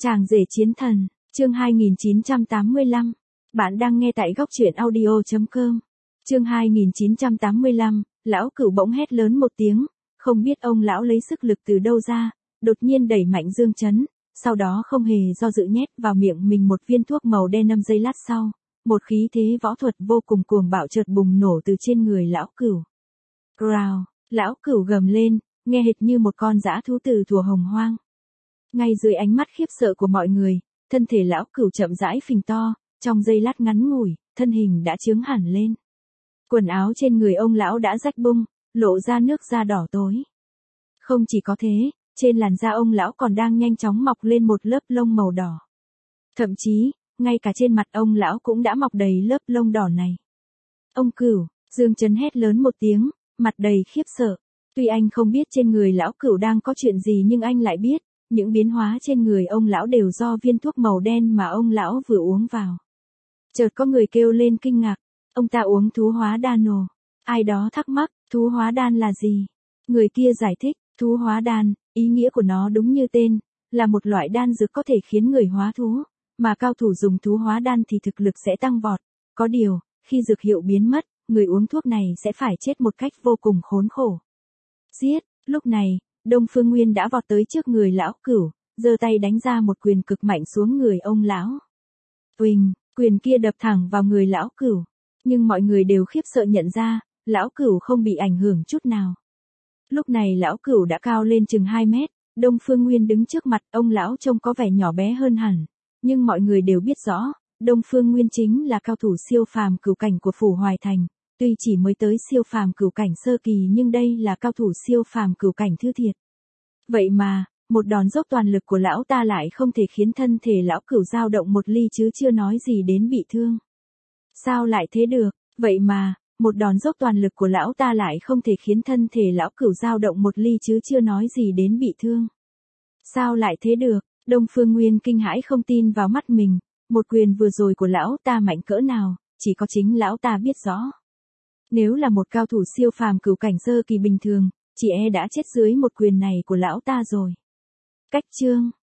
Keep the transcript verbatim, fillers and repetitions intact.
Chàng rể chiến thần, chương hai nghìn chín trăm tám mươi lăm. Bạn đang nghe tại góc truyện audio chấm com. Chương hai nghìn chín trăm tám mươi lăm, lão cửu bỗng hét lớn một tiếng, không biết ông lão lấy sức lực từ đâu ra, đột nhiên đẩy mạnh Dương Chấn, sau đó không hề do dự nhét vào miệng mình một viên thuốc màu đen. Năm giây lát sau, một khí thế võ thuật vô cùng cuồng bạo chợt bùng nổ từ trên người lão cửu. Growl, lão cửu gầm lên, nghe hệt như một con dã thú từ thuở hồng hoang. Ngay dưới ánh mắt khiếp sợ của mọi người, thân thể lão cửu chậm rãi phình to, trong giây lát ngắn ngủi, thân hình đã chướng hẳn lên. Quần áo trên người ông lão đã rách bung, lộ ra nước da đỏ tối. Không chỉ có thế, trên làn da ông lão còn đang nhanh chóng mọc lên một lớp lông màu đỏ. Thậm chí, ngay cả trên mặt ông lão cũng đã mọc đầy lớp lông đỏ này. Ông Cửu, Dương Chấn hét lớn một tiếng, mặt đầy khiếp sợ. Tuy anh không biết trên người lão cửu đang có chuyện gì nhưng anh lại biết, những biến hóa trên người ông lão đều do viên thuốc màu đen mà ông lão vừa uống vào. Chợt có người kêu lên kinh ngạc, ông ta uống thú hóa đan ồ. Ai đó thắc mắc, thú hóa đan là gì? Người kia giải thích, thú hóa đan, ý nghĩa của nó đúng như tên, là một loại đan dược có thể khiến người hóa thú, mà cao thủ dùng thú hóa đan thì thực lực sẽ tăng vọt. Có điều, khi dược hiệu biến mất, người uống thuốc này sẽ phải chết một cách vô cùng khốn khổ. Giết, lúc này, Đông Phương Nguyên đã vọt tới trước người lão cửu, giơ tay đánh ra một quyền cực mạnh xuống người ông lão. Uỳnh, quyền kia đập thẳng vào người lão cửu, nhưng mọi người đều khiếp sợ nhận ra, lão cửu không bị ảnh hưởng chút nào. Lúc này lão cửu đã cao lên chừng hai mét, Đông Phương Nguyên đứng trước mặt ông lão trông có vẻ nhỏ bé hơn hẳn, nhưng mọi người đều biết rõ, Đông Phương Nguyên chính là cao thủ siêu phàm cửu cảnh của Phủ Hoài Thành. Tuy chỉ mới tới siêu phàm cửu cảnh sơ kỳ nhưng đây là cao thủ siêu phàm cửu cảnh thứ thiệt. Vậy mà, một đòn dốc toàn lực của lão ta lại không thể khiến thân thể lão cửu dao động một ly chứ chưa nói gì đến bị thương. Sao lại thế được? Vậy mà, một đòn dốc toàn lực của lão ta lại không thể khiến thân thể lão cửu dao động một ly chứ chưa nói gì đến bị thương. Sao lại thế được? Đông Phương Nguyên kinh hãi không tin vào mắt mình, một quyền vừa rồi của lão ta mạnh cỡ nào, chỉ có chính lão ta biết rõ. Nếu là một cao thủ siêu phàm cửu cảnh sơ kỳ bình thường, chỉ e đã chết dưới một quyền này của lão ta rồi. Cách chương